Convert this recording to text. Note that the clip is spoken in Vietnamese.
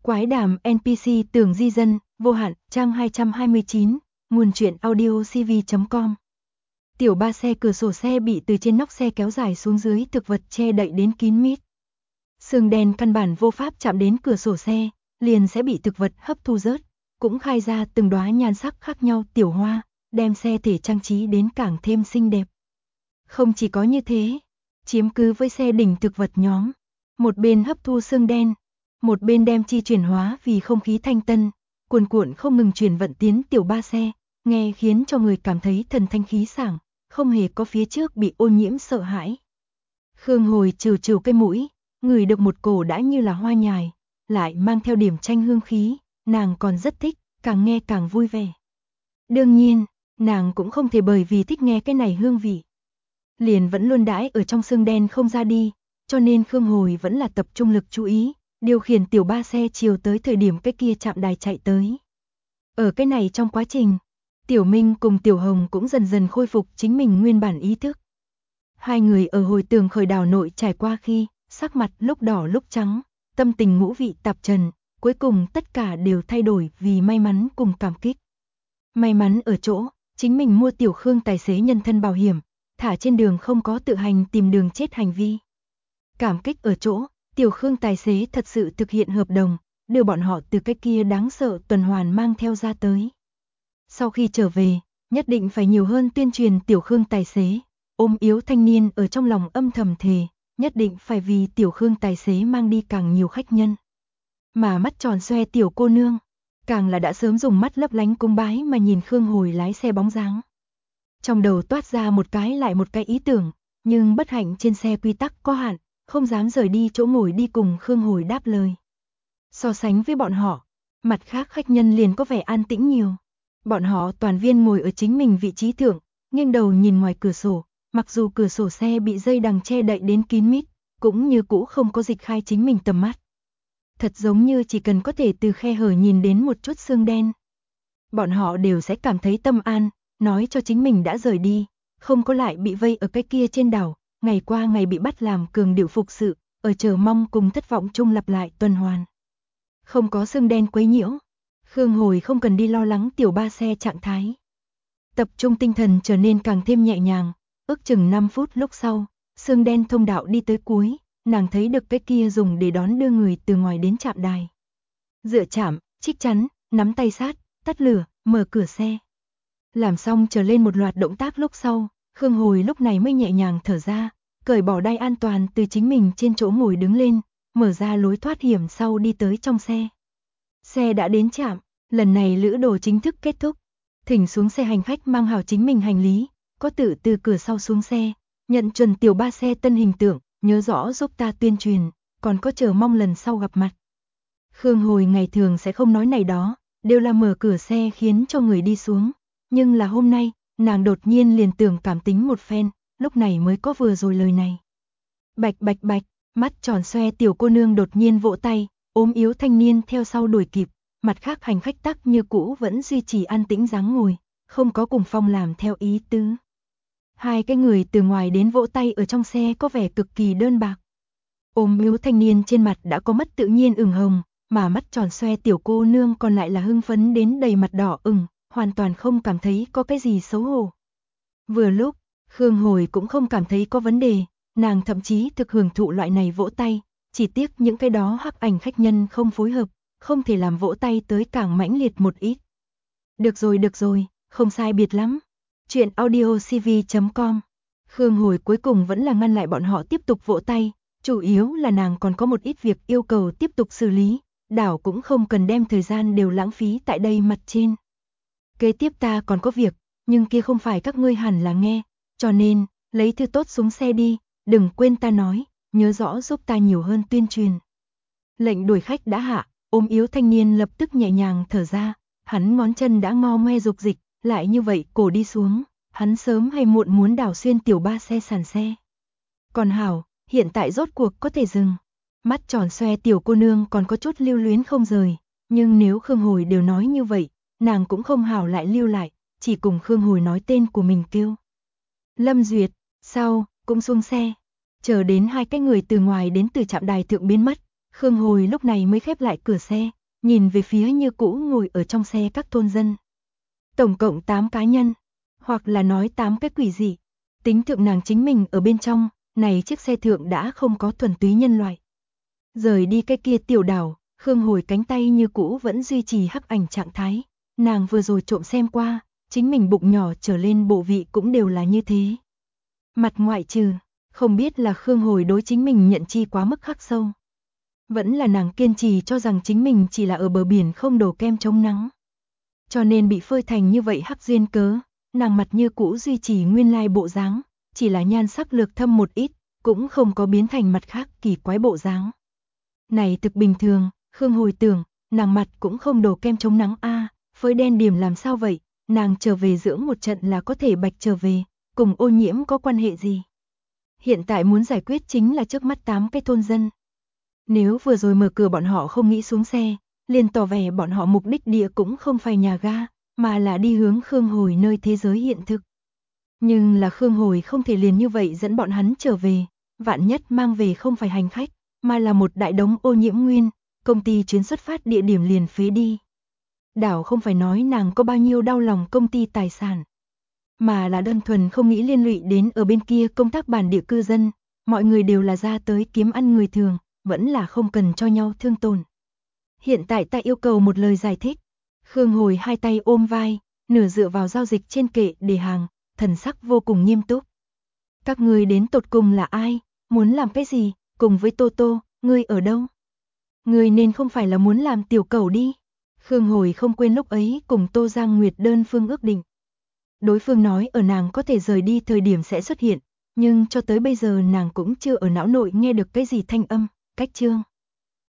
Quái đàm NPC tưởng di dân, vô hạn, trang 229, nguồn truyện audiocv.com. Tiểu ba xe cửa sổ xe bị từ trên nóc xe kéo dài xuống dưới, thực vật che đậy đến kín mít. Sương đen căn bản vô pháp chạm đến cửa sổ xe, liền sẽ bị thực vật hấp thu rớt, cũng khai ra từng đóa nhan sắc khác nhau tiểu hoa, đem xe thể trang trí đến càng thêm xinh đẹp. Không chỉ có như thế, chiếm cứ với xe đỉnh thực vật nhóm, một bên hấp thu sương đen, một bên đem chi chuyển hóa vì không khí thanh tân, cuồn cuộn không ngừng truyền vận tiến tiểu ba xe, nghe khiến cho người cảm thấy thần thanh khí sảng, không hề có phía trước bị ô nhiễm sợ hãi. Khương Hồi trừ trừ cái mũi, ngửi được một cổ đã như là hoa nhài, lại mang theo điểm chanh hương khí, nàng còn rất thích, càng nghe càng vui vẻ. Đương nhiên, nàng cũng không thể bởi vì thích nghe cái này hương vị, liền vẫn luôn đãi ở trong sương đen không ra đi, cho nên Khương Hồi vẫn là tập trung lực chú ý, điều khiển tiểu ba xe chiều tới thời điểm cái kia trạm đài chạy tới. Ở cái này trong quá trình, Tiểu Minh cùng Tiểu Hồng cũng dần dần khôi phục chính mình nguyên bản ý thức. Hai người ở hồi tường khởi đảo nội trải qua khi, sắc mặt lúc đỏ lúc trắng, tâm tình ngũ vị tạp trần, cuối cùng tất cả đều thay đổi vì may mắn cùng cảm kích. May mắn ở chỗ, chính mình mua Tiểu Khương tài xế nhân thân bảo hiểm, thả trên đường không có tự hành tìm đường chết hành vi. Cảm kích ở chỗ, Tiểu Khương tài xế thật sự thực hiện hợp đồng, đưa bọn họ từ cái kia đáng sợ tuần hoàn mang theo ra tới. Sau khi trở về, nhất định phải nhiều hơn tuyên truyền Tiểu Khương tài xế, ôm yếu thanh niên ở trong lòng âm thầm thề, nhất định phải vì Tiểu Khương tài xế mang đi càng nhiều khách nhân. Mà mắt tròn xoe tiểu cô nương, càng là đã sớm dùng mắt lấp lánh cung bái mà nhìn Khương Hồi lái xe bóng dáng. Trong đầu toát ra một cái lại một cái ý tưởng, nhưng bất hạnh trên xe quy tắc có hạn, không dám rời đi chỗ ngồi đi cùng Khương Hồi đáp lời. So sánh với bọn họ, mặt khác khách nhân liền có vẻ an tĩnh nhiều. Bọn họ toàn viên ngồi ở chính mình vị trí thượng, nghiêng đầu nhìn ngoài cửa sổ, mặc dù cửa sổ xe bị dây đằng che đậy đến kín mít, cũng như cũ không có dịch khai chính mình tầm mắt. Thật giống như chỉ cần có thể từ khe hở nhìn đến một chút sương đen, bọn họ đều sẽ cảm thấy tâm an, nói cho chính mình đã rời đi, không có lại bị vây ở cái kia trên đảo, ngày qua ngày bị bắt làm cường điệu phục sự, ở chờ mong cùng thất vọng chung lặp lại tuần hoàn. Không có sương đen quấy nhiễu, Khương Hồi không cần đi lo lắng tiểu ba xe trạng thái. Tập trung tinh thần trở nên càng thêm nhẹ nhàng, ước chừng 5 phút lúc sau, sương đen thông đạo đi tới cuối, nàng thấy được cái kia dùng để đón đưa người từ ngoài đến trạm đài. Dựa chạm, chích chắn, nắm tay sát, tắt lửa, mở cửa xe. Làm xong trở lên một loạt động tác lúc sau, Khương Hồi lúc này mới nhẹ nhàng thở ra, cởi bỏ đai an toàn từ chính mình trên chỗ ngồi đứng lên, mở ra lối thoát hiểm sau đi tới trong xe. Xe đã đến trạm, lần này lữ đồ chính thức kết thúc. Thỉnh xuống xe hành khách mang hảo chính mình hành lý, có tự từ cửa sau xuống xe, nhận chuẩn tiểu ba xe tân hình tượng, nhớ rõ giúp ta tuyên truyền, còn có chờ mong lần sau gặp mặt. Khương Hồi ngày thường sẽ không nói này đó, đều là mở cửa xe khiến cho người đi xuống. Nhưng là hôm nay, nàng đột nhiên liền tưởng cảm tính một phen, lúc này mới có vừa rồi lời này. Bạch bạch bạch, mắt tròn xoe tiểu cô nương đột nhiên vỗ tay, ốm yếu thanh niên theo sau đuổi kịp, mặt khác hành khách tắc như cũ vẫn duy trì an tĩnh dáng ngồi, không có cùng phong làm theo ý tứ. Hai cái người từ ngoài đến vỗ tay ở trong xe có vẻ cực kỳ đơn bạc. Ốm yếu thanh niên trên mặt đã có mất tự nhiên ửng hồng, mà mắt tròn xoe tiểu cô nương còn lại là hưng phấn đến đầy mặt đỏ ửng, hoàn toàn không cảm thấy có cái gì xấu hổ. Vừa lúc, Khương Hồi cũng không cảm thấy có vấn đề, nàng thậm chí thực hưởng thụ loại này vỗ tay, chỉ tiếc những cái đó hắc ảnh khách nhân không phối hợp, không thể làm vỗ tay tới càng mãnh liệt một ít. Được rồi, không sai biệt lắm. Chuyện audiocv.com. Khương Hồi cuối cùng vẫn là ngăn lại bọn họ tiếp tục vỗ tay, chủ yếu là nàng còn có một ít việc yêu cầu tiếp tục xử lý, đảo cũng không cần đem thời gian đều lãng phí tại đây mặt trên. Kế tiếp ta còn có việc, nhưng kia không phải các ngươi hẳn là nghe, cho nên, lấy thư tốt xuống xe đi, đừng quên ta nói, nhớ rõ giúp ta nhiều hơn tuyên truyền. Lệnh đuổi khách đã hạ, ôm yếu thanh niên lập tức nhẹ nhàng thở ra, hắn ngón chân đã ngo ngoe dục dịch, lại như vậy cổ đi xuống, hắn sớm hay muộn muốn đảo xuyên tiểu ba xe sàn xe. Còn hảo, hiện tại rốt cuộc có thể dừng. Mắt tròn xoe tiểu cô nương còn có chút lưu luyến không rời, nhưng nếu Khương Hồi đều nói như vậy, nàng cũng không hảo lại lưu lại, chỉ cùng Khương Hồi nói tên của mình kêu. Lâm Duyệt, sau, cũng xuống xe. Chờ đến hai cái người từ ngoài đến từ trạm đài thượng biến mất, Khương Hồi lúc này mới khép lại cửa xe, nhìn về phía như cũ ngồi ở trong xe các thôn dân. Tổng cộng 8 cá nhân, hoặc là nói 8 cái quỷ dị. Tính thượng nàng chính mình ở bên trong, này chiếc xe thượng đã không có thuần túy nhân loại. Rời đi cái kia tiểu đảo, Khương Hồi cánh tay như cũ vẫn duy trì hắc ảnh trạng thái. Nàng vừa rồi trộm xem qua, chính mình bụng nhỏ trở lên bộ vị cũng đều là như thế. Mặt ngoại trừ, không biết là Khương Hồi đối chính mình nhận chi quá mức khắc sâu. Vẫn là nàng kiên trì cho rằng chính mình chỉ là ở bờ biển không đổ kem chống nắng. Cho nên bị phơi thành như vậy hắc duyên cớ, nàng mặt như cũ duy trì nguyên lai bộ dáng, chỉ là nhan sắc lược thâm một ít, cũng không có biến thành mặt khác kỳ quái bộ dáng. Này thực bình thường, Khương Hồi tưởng, nàng mặt cũng không đổ kem chống nắng phơi đen điểm làm sao vậy, nàng trở về dưỡng một trận là có thể bạch trở về, cùng ô nhiễm có quan hệ gì. Hiện tại muốn giải quyết chính là trước mắt 8 cái thôn dân. Nếu vừa rồi mở cửa bọn họ không nghĩ xuống xe, liền tỏ vẻ bọn họ mục đích địa cũng không phải nhà ga, mà là đi hướng Khương Hồi nơi thế giới hiện thực. Nhưng là Khương Hồi không thể liền như vậy dẫn bọn hắn trở về, vạn nhất mang về không phải hành khách, mà là một đại đống ô nhiễm nguyên, công ty chuyến xuất phát địa điểm liền phế đi. Đảo không phải nói nàng có bao nhiêu đau lòng công ty tài sản, mà là đơn thuần không nghĩ liên lụy đến ở bên kia công tác bản địa cư dân, mọi người đều là ra tới kiếm ăn người thường, vẫn là không cần cho nhau thương tổn. Hiện tại ta yêu cầu một lời giải thích. Khương Hồi hai tay ôm vai, nửa dựa vào giao dịch trên kệ để hàng, thần sắc vô cùng nghiêm túc. Các ngươi đến tột cùng là ai, muốn làm cái gì, cùng với Tô Tô, ngươi ở đâu? Ngươi nên không phải là muốn làm tiểu cẩu đi. Khương Hồi không quên lúc ấy cùng Tô Giang Nguyệt đơn phương ước định. Đối phương nói ở nàng có thể rời đi thời điểm sẽ xuất hiện, nhưng cho tới bây giờ nàng cũng chưa ở não nội nghe được cái gì thanh âm, cách chương.